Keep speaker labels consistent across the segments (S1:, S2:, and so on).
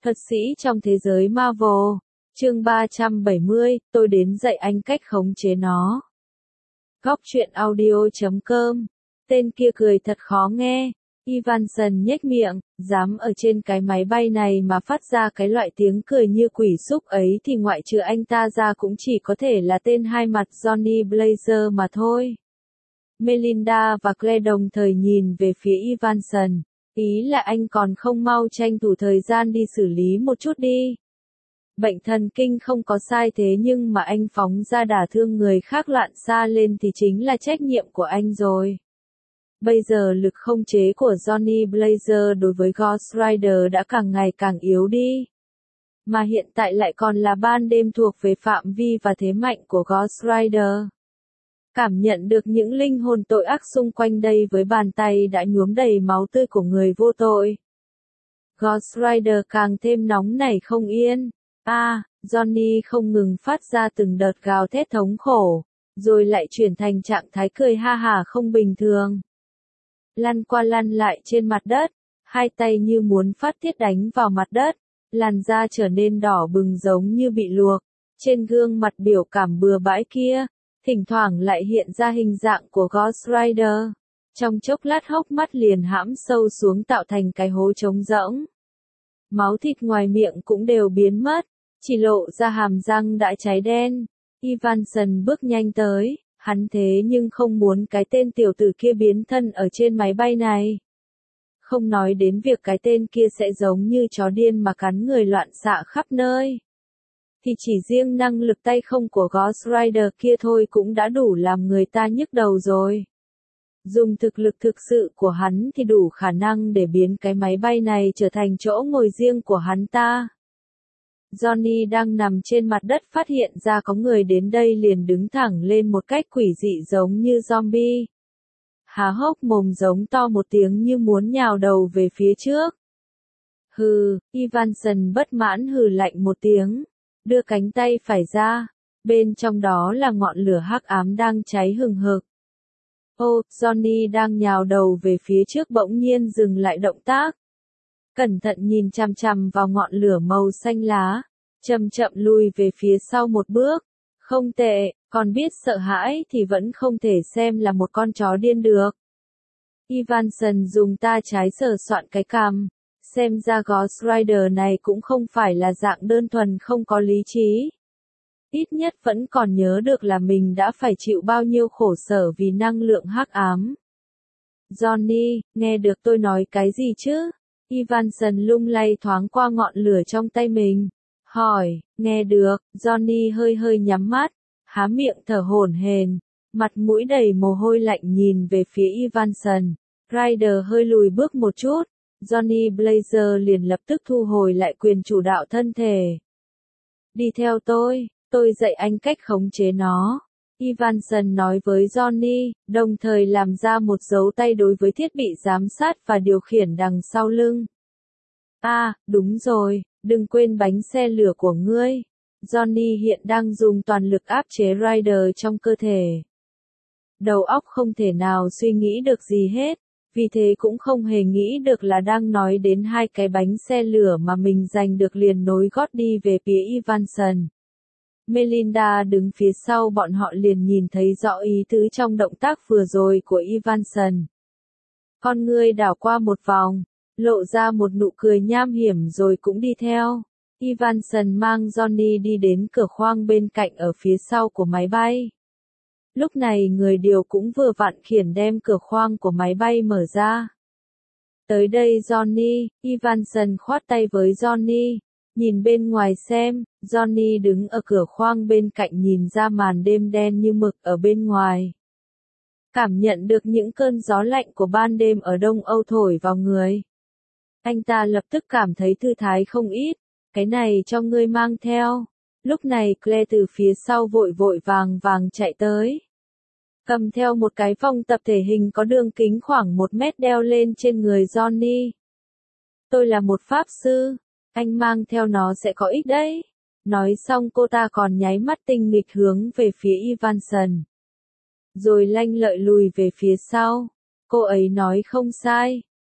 S1: Thuật sĩ trong thế giới Marvel, chương 370, tôi đến dạy anh cách khống chế nó. Góc truyện audio.com, tên kia cười thật khó nghe. Ivanson nhếch miệng, dám ở trên cái máy bay này mà phát ra cái loại tiếng cười như quỷ súc ấy thì ngoại trừ anh ta ra cũng chỉ có thể là tên hai mặt Johnny Blazer mà thôi. Melinda và Claire đồng thời nhìn về phía Ivanson, ý là anh còn không mau tranh thủ thời gian đi xử lý một chút đi. Bệnh thần kinh không có sai thế nhưng mà anh phóng ra đả thương người khác loạn xạ lên thì chính là trách nhiệm của anh rồi. Bây giờ lực không chế của Johnny Blazer đối với Ghost Rider đã càng ngày càng yếu đi. Mà hiện tại lại còn là ban đêm thuộc về phạm vi và thế mạnh của Ghost Rider. Cảm nhận được những linh hồn tội ác xung quanh đây với bàn tay đã nhuốm đầy máu tươi của người vô tội. Ghost Rider càng thêm nóng nảy không yên. Johnny không ngừng phát ra từng đợt gào thét thống khổ, rồi lại chuyển thành trạng thái cười ha hả không bình thường. Lăn qua lăn lại trên mặt đất, hai tay như muốn phát tiết đánh vào mặt đất, làn da trở nên đỏ bừng giống như bị luộc, trên gương mặt biểu cảm bừa bãi kia, thỉnh thoảng lại hiện ra hình dạng của Ghost Rider. Trong chốc lát hốc mắt liền hãm sâu xuống tạo thành cái hố trống rỗng. Máu thịt ngoài miệng cũng đều biến mất, chỉ lộ ra hàm răng đã cháy đen. Ivanson bước nhanh tới, hắn thế nhưng không muốn cái tên tiểu tử kia biến thân ở trên máy bay này. Không nói đến việc cái tên kia sẽ giống như chó điên mà cắn người loạn xạ khắp nơi. Thì chỉ riêng năng lực tay không của Ghost Rider kia thôi cũng đã đủ làm người ta nhức đầu rồi. Dùng thực lực thực sự của hắn thì đủ khả năng để biến cái máy bay này trở thành chỗ ngồi riêng của hắn ta. Johnny đang nằm trên mặt đất phát hiện ra có người đến đây liền đứng thẳng lên một cách quỷ dị giống như zombie. Há hốc mồm giống to một tiếng như muốn nhào đầu về phía trước. Hừ, Ivanson bất mãn hừ lạnh một tiếng, đưa cánh tay phải ra, bên trong đó là ngọn lửa hắc ám đang cháy hừng hực. Johnny đang nhào đầu về phía trước bỗng nhiên dừng lại động tác. Cẩn thận nhìn chằm chằm vào ngọn lửa màu xanh lá, chậm chậm lùi về phía sau một bước. Không tệ, còn biết sợ hãi thì vẫn không thể xem là một con chó điên được. Ivanson dùng ta trái sờ soạn cái cằm, xem ra Ghost Rider này cũng không phải là dạng đơn thuần không có lý trí. Ít nhất vẫn còn nhớ được là mình đã phải chịu bao nhiêu khổ sở vì năng lượng hắc ám. Johnny, nghe được tôi nói cái gì chứ? Ivanson lung lay thoáng qua ngọn lửa trong tay mình. Hỏi, nghe được, Johnny hơi hơi nhắm mắt, há miệng thở hổn hển, mặt mũi đầy mồ hôi lạnh nhìn về phía Ivanson. Rider hơi lùi bước một chút, Johnny Blazer liền lập tức thu hồi lại quyền chủ đạo thân thể. Đi theo tôi dạy anh cách khống chế nó. Ivanson nói với Johnny, đồng thời làm ra một dấu tay đối với thiết bị giám sát và điều khiển đằng sau lưng. Đúng rồi, đừng quên bánh xe lửa của ngươi. Johnny hiện đang dùng toàn lực áp chế Rider trong cơ thể. Đầu óc không thể nào suy nghĩ được gì hết, vì thế cũng không hề nghĩ được là đang nói đến hai cái bánh xe lửa mà mình giành được liền nối gót đi về phía Ivanson. Melinda đứng phía sau bọn họ liền nhìn thấy rõ ý tứ trong động tác vừa rồi của Ivanson. Con ngươi đảo qua một vòng, lộ ra một nụ cười nham hiểm rồi cũng đi theo. Ivanson mang Johnny đi đến cửa khoang bên cạnh ở phía sau của máy bay. Lúc này người điều cũng vừa vặn khiển đem cửa khoang của máy bay mở ra. Tới đây Johnny, Ivanson khoát tay với Johnny. Nhìn bên ngoài xem, Johnny đứng ở cửa khoang bên cạnh nhìn ra màn đêm đen như mực ở bên ngoài. Cảm nhận được những cơn gió lạnh của ban đêm ở Đông Âu thổi vào người. Anh ta lập tức cảm thấy thư thái không ít, cái này cho ngươi mang theo. Lúc này Claire từ phía sau vội vội vàng chạy tới. Cầm theo một cái vòng tập thể hình có đường kính khoảng 1 mét đeo lên trên người Johnny. Tôi là một pháp sư. Anh mang theo nó sẽ có ích đấy. Nói xong cô ta còn nháy mắt tinh nghịch hướng về phía Ivanson. Rồi lanh lợi lùi về phía sau. Cô ấy nói không sai.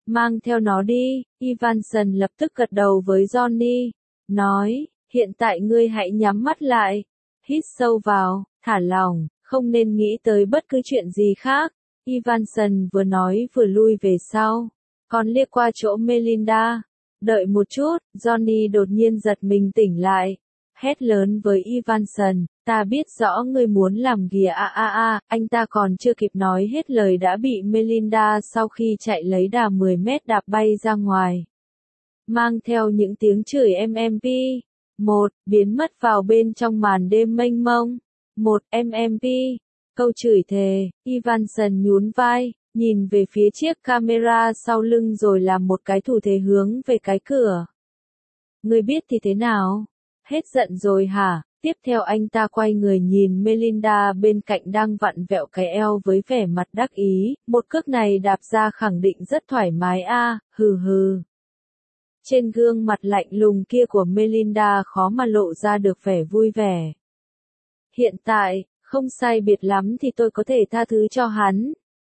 S1: Mang theo nó đi, Evanson lập tức gật đầu với Johnny, nói, hiện tại ngươi hãy nhắm mắt lại, hít sâu vào, thả lỏng, không nên nghĩ tới bất cứ chuyện gì khác. Evanson vừa nói vừa lui về sau, còn liếc qua chỗ Melinda. Đợi một chút, Johnny đột nhiên giật mình tỉnh lại, hét lớn với Evanson, ta biết rõ ngươi muốn làm kìa anh ta còn chưa kịp nói hết lời đã bị Melinda sau khi chạy lấy đà 10 mét đạp bay ra ngoài. Mang theo những tiếng chửi MMP. Một, biến mất vào bên trong màn đêm mênh mông. Một, MMP. Câu chửi thề, Evanson nhún vai, nhìn về phía chiếc camera sau lưng rồi làm một cái thủ thế hướng về cái cửa. Ngươi biết thì thế nào? Hết giận rồi hả? Tiếp theo anh ta quay người nhìn Melinda bên cạnh đang vặn vẹo cái eo với vẻ mặt đắc ý, một cước này đạp ra khẳng định rất thoải mái hừ hừ. Trên gương mặt lạnh lùng kia của Melinda khó mà lộ ra được vẻ vui vẻ. Hiện tại, không sai biệt lắm thì tôi có thể tha thứ cho hắn.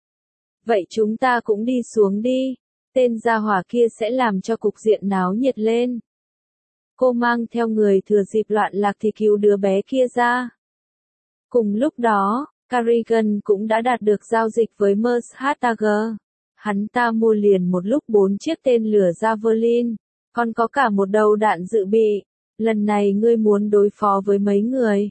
S1: Vậy chúng ta cũng đi xuống đi, tên gia hỏa kia sẽ làm cho cục diện náo nhiệt lên. Cô mang theo người thừa dịp loạn lạc thì cứu đứa bé kia ra. Cùng lúc đó, Carrigan cũng đã đạt được giao dịch với Merce. Hắn ta mua liền một lúc 4 chiếc tên lửa Javelin, còn có cả một đầu đạn dự bị. Lần này ngươi muốn đối phó với mấy người?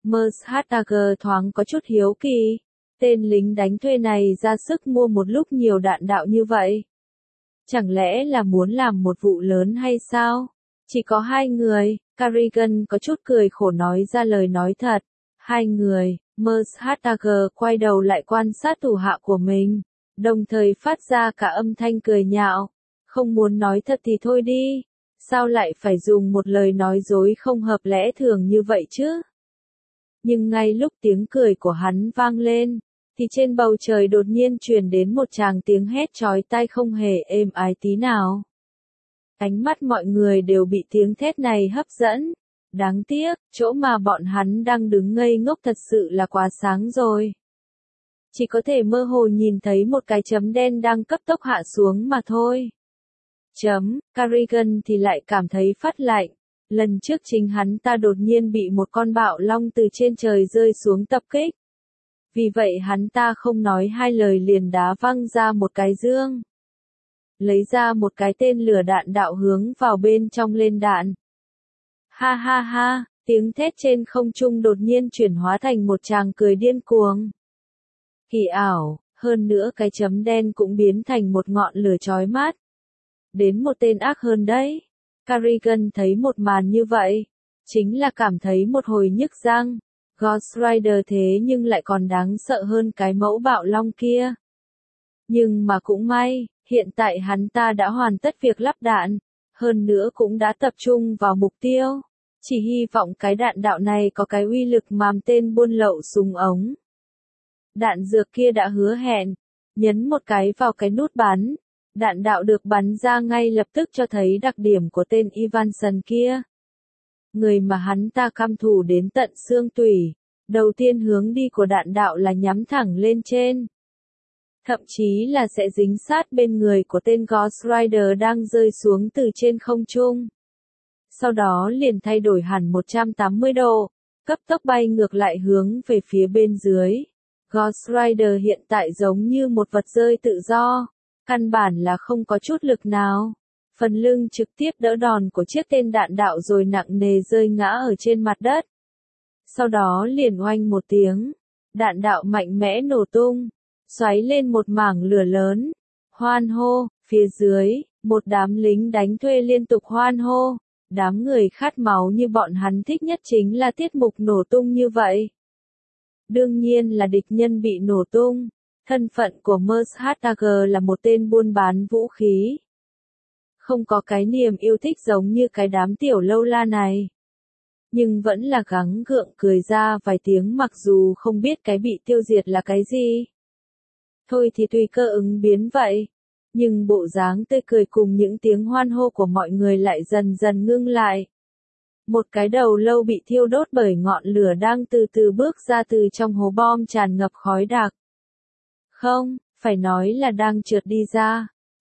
S1: Merce thoáng có chút hiếu kỳ. Tên lính đánh thuê này ra sức mua một lúc nhiều đạn đạo như vậy. Chẳng lẽ là muốn làm một vụ lớn hay sao? Chỉ có 2 người, Carrigan có chút cười khổ nói ra lời nói thật. 2 người, Merce quay đầu lại quan sát thủ hạ của mình, đồng thời phát ra cả âm thanh cười nhạo. Không muốn nói thật thì thôi đi, sao lại phải dùng một lời nói dối không hợp lẽ thường như vậy chứ? Nhưng ngay lúc tiếng cười của hắn vang lên, thì trên bầu trời đột nhiên truyền đến một tràng tiếng hét chói tai không hề êm ái tí nào. Ánh mắt mọi người đều bị tiếng thét này hấp dẫn. Đáng tiếc, chỗ mà bọn hắn đang đứng ngây ngốc thật sự là quá sáng rồi. Chỉ có thể mơ hồ nhìn thấy một cái chấm đen đang cấp tốc hạ xuống mà thôi. Carrigan thì lại cảm thấy phát lạnh. Lần trước chính hắn ta đột nhiên bị một con bạo long từ trên trời rơi xuống tập kích. Vì vậy hắn ta không nói hai lời liền đá văng ra một cái dương. Lấy ra một cái tên lửa đạn đạo hướng vào bên trong lên đạn. Ha ha ha, tiếng thét trên không trung đột nhiên chuyển hóa thành một tràng cười điên cuồng. Kỳ ảo, hơn nữa cái chấm đen cũng biến thành một ngọn lửa chói mắt. Đến một tên ác hơn đấy. Carrigan thấy một màn như vậy, chính là cảm thấy một hồi nhức răng. Ghost Rider thế nhưng lại còn đáng sợ hơn cái mẫu bạo long kia. Nhưng mà cũng may, hiện tại hắn ta đã hoàn tất việc lắp đạn, hơn nữa cũng đã tập trung vào mục tiêu. Chỉ hy vọng cái đạn đạo này có cái uy lực màm tên buôn lậu súng ống. Đạn dược kia đã hứa hẹn, nhấn một cái vào cái nút bắn. Đạn đạo được bắn ra ngay lập tức cho thấy đặc điểm của tên Evanson kia. Người mà hắn ta căm thù đến tận xương tủy. Đầu tiên hướng đi của đạn đạo là nhắm thẳng lên trên. Thậm chí là sẽ dính sát bên người của tên Ghost Rider đang rơi xuống từ trên không trung. Sau đó liền thay đổi hẳn 180 độ, cấp tốc bay ngược lại hướng về phía bên dưới. Ghost Rider hiện tại giống như một vật rơi tự do, căn bản là không có chút lực nào. Phần lưng trực tiếp đỡ đòn của chiếc tên đạn đạo rồi nặng nề rơi ngã ở trên mặt đất. Sau đó liền oanh một tiếng, đạn đạo mạnh mẽ nổ tung, xoáy lên một mảng lửa lớn. Hoan hô, phía dưới, một đám lính đánh thuê liên tục hoan hô. Đám người khát máu như bọn hắn thích nhất chính là tiết mục nổ tung như vậy. Đương nhiên là địch nhân bị nổ tung. Thân phận của Merce là một tên buôn bán vũ khí. Không có cái niềm yêu thích giống như cái đám tiểu lâu la này. Nhưng vẫn là gắng gượng cười ra vài tiếng mặc dù không biết cái bị tiêu diệt là cái gì. Thôi thì tùy cơ ứng biến vậy. Nhưng bộ dáng tươi cười cùng những tiếng hoan hô của mọi người lại dần dần ngưng lại. Một cái đầu lâu bị thiêu đốt bởi ngọn lửa đang từ từ bước ra từ trong hố bom tràn ngập khói đặc. Không, phải nói là đang trượt đi ra.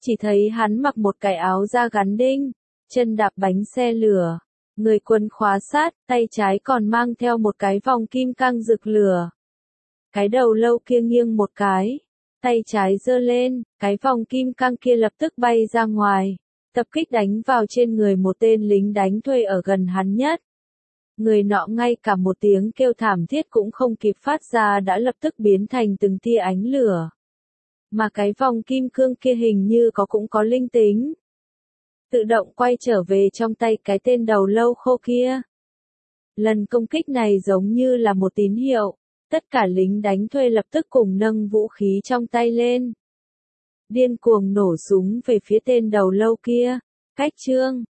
S1: Chỉ thấy hắn mặc một cái áo da gắn đinh, chân đạp bánh xe lửa, người quần khóa sát, tay trái còn mang theo một cái vòng kim cang rực lửa. Cái đầu lâu kia nghiêng một cái, tay trái giơ lên, cái vòng kim cang kia lập tức bay ra ngoài, tập kích đánh vào trên người một tên lính đánh thuê ở gần hắn nhất. Người nọ ngay cả một tiếng kêu thảm thiết cũng không kịp phát ra đã lập tức biến thành từng tia ánh lửa. Mà cái vòng kim cương kia hình như cũng có linh tính. Tự động quay trở về trong tay cái tên đầu lâu khô kia. Lần công kích này giống như là một tín hiệu, tất cả lính đánh thuê lập tức cùng nâng vũ khí trong tay lên. Điên cuồng nổ súng về phía tên đầu lâu kia. Cách chương